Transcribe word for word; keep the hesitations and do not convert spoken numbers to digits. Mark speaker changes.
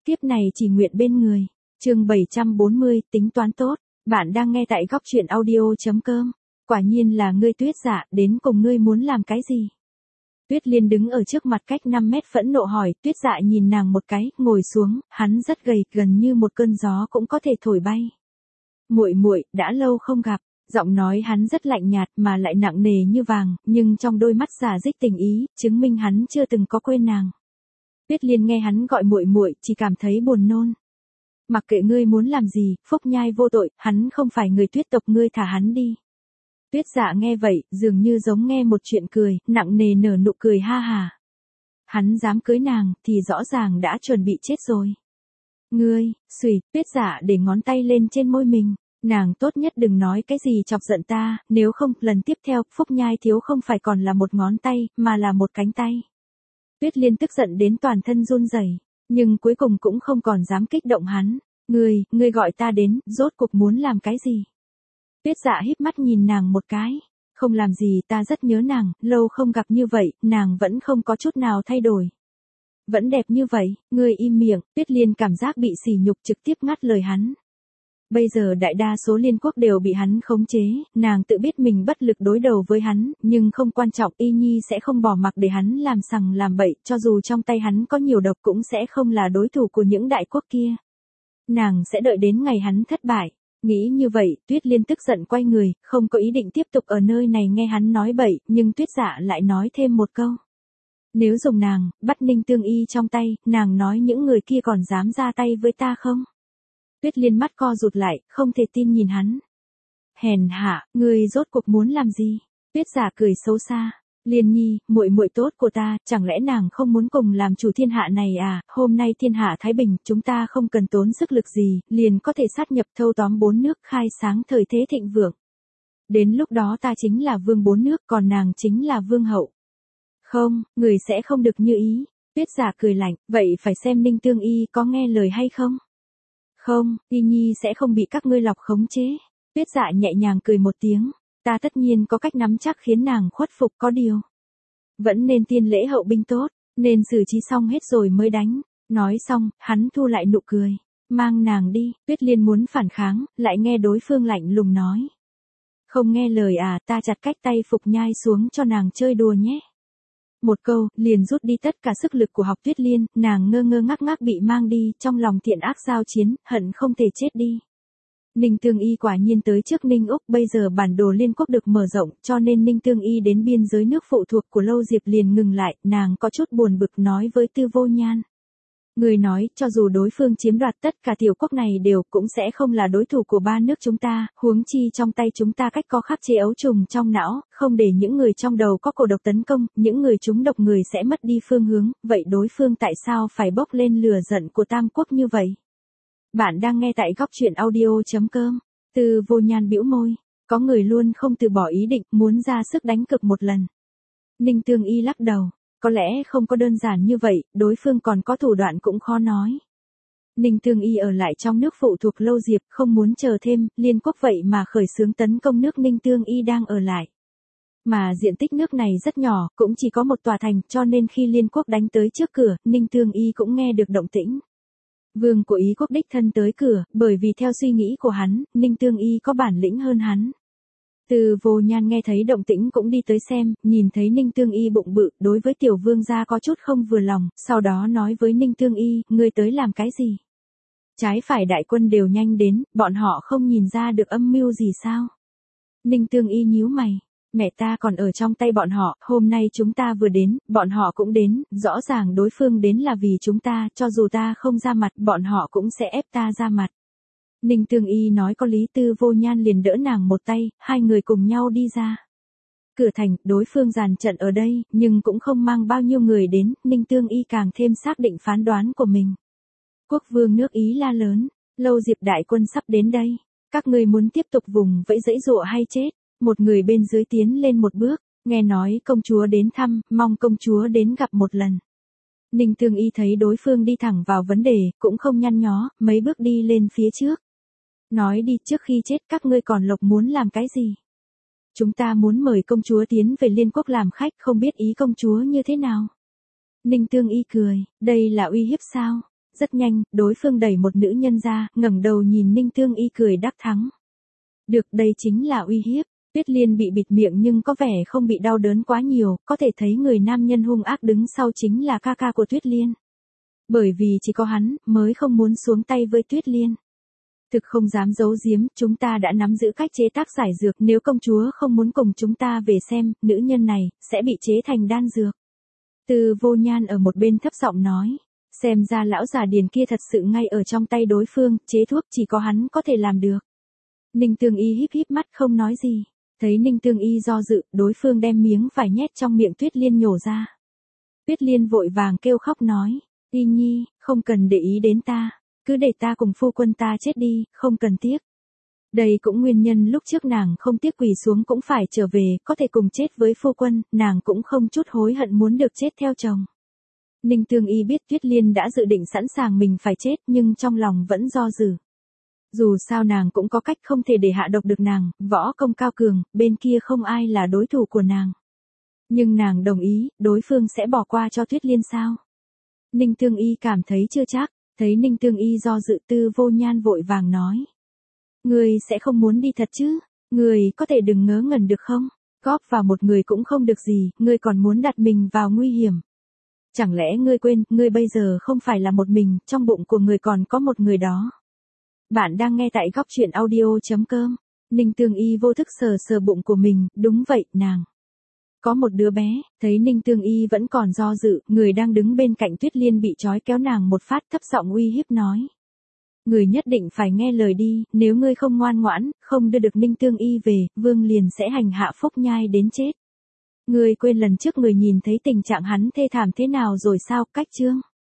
Speaker 1: Kiếp này chỉ nguyện bên người. Chương bảy trăm bốn mươi, tính toán tốt. Bạn đang nghe tại góc truyện audio chấm com. Quả nhiên là ngươi Tuyết Dạ, đến cùng ngươi muốn làm cái gì? Tuyết Liên đứng ở trước mặt cách năm mét phẫn nộ hỏi. Tuyết Dạ nhìn nàng một cái, ngồi xuống, hắn rất gầy, gần như một cơn gió cũng có thể thổi bay. Muội muội, đã lâu không gặp. Giọng nói hắn rất lạnh nhạt mà lại nặng nề như vàng, nhưng trong đôi mắt giả dích tình ý, chứng minh hắn chưa từng có quên nàng. Tuyết Liên nghe hắn gọi muội muội, chỉ cảm thấy buồn nôn. Mặc kệ ngươi muốn làm gì, Phúc Nhai vô tội, hắn không phải người Tuyết tộc, ngươi thả hắn đi. Tuyết Dạ nghe vậy, dường như giống nghe một chuyện cười, nặng nề nở nụ cười ha hà. Hắn dám cưới nàng, thì rõ ràng đã chuẩn bị chết rồi. Ngươi, xùy, Tuyết Dạ để ngón tay lên trên môi mình. Nàng tốt nhất đừng nói cái gì chọc giận ta, nếu không, lần tiếp theo, Phúc Nhai thiếu không phải còn là một ngón tay, mà là một cánh tay. Tuyết Liên tức giận đến toàn thân run rẩy, nhưng cuối cùng cũng không còn dám kích động hắn. Ngươi, ngươi gọi ta đến, rốt cuộc muốn làm cái gì? Tuyết Dạ híp mắt nhìn nàng một cái. Không làm gì, ta rất nhớ nàng, lâu không gặp như vậy, nàng vẫn không có chút nào thay đổi. Vẫn đẹp như vậy, ngươi im miệng. Tuyết Liên cảm giác bị sỉ nhục, trực tiếp ngắt lời hắn. Bây giờ đại đa số liên quốc đều bị hắn khống chế, nàng tự biết mình bất lực đối đầu với hắn, nhưng không quan trọng, Y Nhi sẽ không bỏ mặc để hắn làm sằng làm bậy, cho dù trong tay hắn có nhiều độc cũng sẽ không là đối thủ của những đại quốc kia. Nàng sẽ đợi đến ngày hắn thất bại. Nghĩ như vậy, Tuyết Liên tức giận quay người, không có ý định tiếp tục ở nơi này nghe hắn nói bậy, nhưng Tuyết Dạ lại nói thêm một câu. Nếu dùng nàng, bắt Ninh Tương Y trong tay, nàng nói những người kia còn dám ra tay với ta không? Tuyết Liên mắt co rụt lại, không thể tin nhìn hắn. Hèn hạ, ngươi rốt cuộc muốn làm gì? Tuyết Dạ cười xấu xa. Liên Nhi, muội muội tốt của ta, chẳng lẽ nàng không muốn cùng làm chủ thiên hạ này à? Hôm nay thiên hạ thái bình, chúng ta không cần tốn sức lực gì, liền có thể sát nhập thâu tóm bốn nước, khai sáng thời thế thịnh vượng. Đến lúc đó ta chính là vương bốn nước, còn nàng chính là vương hậu. Không, người sẽ không được như ý. Tuyết Dạ cười lạnh, vậy phải xem Ninh Tương Y có nghe lời hay không? Không, Y Nhi sẽ không bị các ngươi lọc khống chế. Tuyết Dạ nhẹ nhàng cười một tiếng. Ta tất nhiên có cách nắm chắc khiến nàng khuất phục, có điều. Vẫn nên tiên lễ hậu binh tốt, nên xử trí xong hết rồi mới đánh. Nói xong, hắn thu lại nụ cười. Mang nàng đi. Tuyết Liên muốn phản kháng, lại nghe đối phương lạnh lùng nói. Không nghe lời à, ta chặt cách tay Phúc Nhai xuống cho nàng chơi đùa nhé. Một câu, liền rút đi tất cả sức lực của Học Tuyết Liên, nàng ngơ ngơ ngác ngác bị mang đi, trong lòng thiện ác giao chiến, hận không thể chết đi. Ninh Tương Y quả nhiên tới trước Ninh Úc, bây giờ bản đồ liên quốc được mở rộng, cho nên Ninh Tương Y đến biên giới nước phụ thuộc của Lâu Diệp liền ngừng lại, nàng có chút buồn bực nói với Tư Vô Nhan. Người nói, cho dù đối phương chiếm đoạt tất cả tiểu quốc này đều, cũng sẽ không là đối thủ của ba nước chúng ta, huống chi trong tay chúng ta cách có khắc chế ấu trùng trong não, không để những người trong đầu có cổ độc tấn công, những người trúng độc người sẽ mất đi phương hướng, vậy đối phương tại sao phải bốc lên lửa giận của Tam Quốc như vậy? Bạn đang nghe tại góc truyện audio chấm com. Tư Vô Nhan bĩu môi, có người luôn không từ bỏ ý định, muốn ra sức đánh cực một lần. Ninh Tương Y lắc đầu. Có lẽ không có đơn giản như vậy, đối phương còn có thủ đoạn cũng khó nói. Ninh Tương Y ở lại trong nước phụ thuộc Lâu Diệp, không muốn chờ thêm, liên quốc vậy mà khởi xướng tấn công nước Ninh Tương Y đang ở lại. Mà diện tích nước này rất nhỏ, cũng chỉ có một tòa thành, cho nên khi liên quốc đánh tới trước cửa, Ninh Tương Y cũng nghe được động tĩnh. Vương của Ý quốc đích thân tới cửa, bởi vì theo suy nghĩ của hắn, Ninh Tương Y có bản lĩnh hơn hắn. Từ Vô Nhan nghe thấy động tĩnh cũng đi tới xem, nhìn thấy Ninh Tương Y bụng bự, đối với tiểu vương gia có chút không vừa lòng, sau đó nói với Ninh Tương Y, ngươi tới làm cái gì? Trái phải đại quân đều nhanh đến, bọn họ không nhìn ra được âm mưu gì sao? Ninh Tương Y nhíu mày, mẹ ta còn ở trong tay bọn họ, hôm nay chúng ta vừa đến, bọn họ cũng đến, rõ ràng đối phương đến là vì chúng ta, cho dù ta không ra mặt, bọn họ cũng sẽ ép ta ra mặt. Ninh Tương Y nói có lý. Tư Vô Nhan liền đỡ nàng một tay, hai người cùng nhau đi ra. Cửa thành, đối phương dàn trận ở đây, nhưng cũng không mang bao nhiêu người đến, Ninh Tương Y càng thêm xác định phán đoán của mình. Quốc vương nước Ý la lớn, Lâu Diệp đại quân sắp đến đây, các ngươi muốn tiếp tục vùng vẫy dãy dụa hay chết? Một người bên dưới tiến lên một bước, nghe nói công chúa đến thăm, mong công chúa đến gặp một lần. Ninh Tương Y thấy đối phương đi thẳng vào vấn đề, cũng không nhăn nhó, mấy bước đi lên phía trước. Nói đi, trước khi chết các ngươi còn lộc muốn làm cái gì? Chúng ta muốn mời công chúa tiến về liên quốc làm khách, không biết ý công chúa như thế nào? Ninh Tương Y cười, đây là uy hiếp sao? Rất nhanh, đối phương đẩy một nữ nhân ra, ngẩng đầu nhìn Ninh Tương Y cười đắc thắng. Được, đây chính là uy hiếp. Tuyết Liên bị bịt miệng nhưng có vẻ không bị đau đớn quá nhiều, có thể thấy người nam nhân hung ác đứng sau chính là ca ca của Tuyết Liên. Bởi vì chỉ có hắn, mới không muốn xuống tay với Tuyết Liên. Thực không dám giấu giếm, chúng ta đã nắm giữ cách chế tác giải dược, nếu công chúa không muốn cùng chúng ta về xem, nữ nhân này, sẽ bị chế thành đan dược. Từ Vô Nhan ở một bên thấp giọng nói, xem ra lão già điền kia thật sự ngay ở trong tay đối phương, chế thuốc chỉ có hắn có thể làm được. Ninh Tương Y híp híp mắt không nói gì, thấy Ninh Tương Y do dự, đối phương đem miếng vải nhét trong miệng Tuyết Liên nhổ ra. Tuyết Liên vội vàng kêu khóc nói, Y Nhi, không cần để ý đến ta. Cứ để ta cùng phu quân ta chết đi, không cần tiếc. Đây cũng nguyên nhân lúc trước nàng không tiếc quỳ xuống cũng phải trở về, có thể cùng chết với phu quân, nàng cũng không chút hối hận muốn được chết theo chồng. Ninh Tương Y biết Tuyết Liên đã dự định sẵn sàng mình phải chết nhưng trong lòng vẫn do dự. Dù sao nàng cũng có cách không thể để hạ độc được nàng, võ công cao cường, bên kia không ai là đối thủ của nàng. Nhưng nàng đồng ý, đối phương sẽ bỏ qua cho Tuyết Liên sao? Ninh Tương Y cảm thấy chưa chắc. Thấy Ninh Tương Y do dự, Tư Vô Nhan vội vàng nói. Người sẽ không muốn đi thật chứ? Người có thể đừng ngớ ngẩn được không? Góp vào một người cũng không được gì, ngươi còn muốn đặt mình vào nguy hiểm. Chẳng lẽ ngươi quên, ngươi bây giờ không phải là một mình, trong bụng của người còn có một người đó. Bạn đang nghe tại góc truyện audio chấm com. Ninh Tương Y vô thức sờ sờ bụng của mình, đúng vậy, nàng. Có một đứa bé, thấy Ninh Tương Y vẫn còn do dự, người đang đứng bên cạnh Tuyết Liên bị trói kéo nàng một phát thấp giọng uy hiếp nói. Người nhất định phải nghe lời đi, nếu ngươi không ngoan ngoãn, không đưa được Ninh Tương Y về, vương liền sẽ hành hạ Phúc Nhai đến chết. Ngươi quên lần trước người nhìn thấy tình trạng hắn thê thảm thế nào rồi sao, cách chương.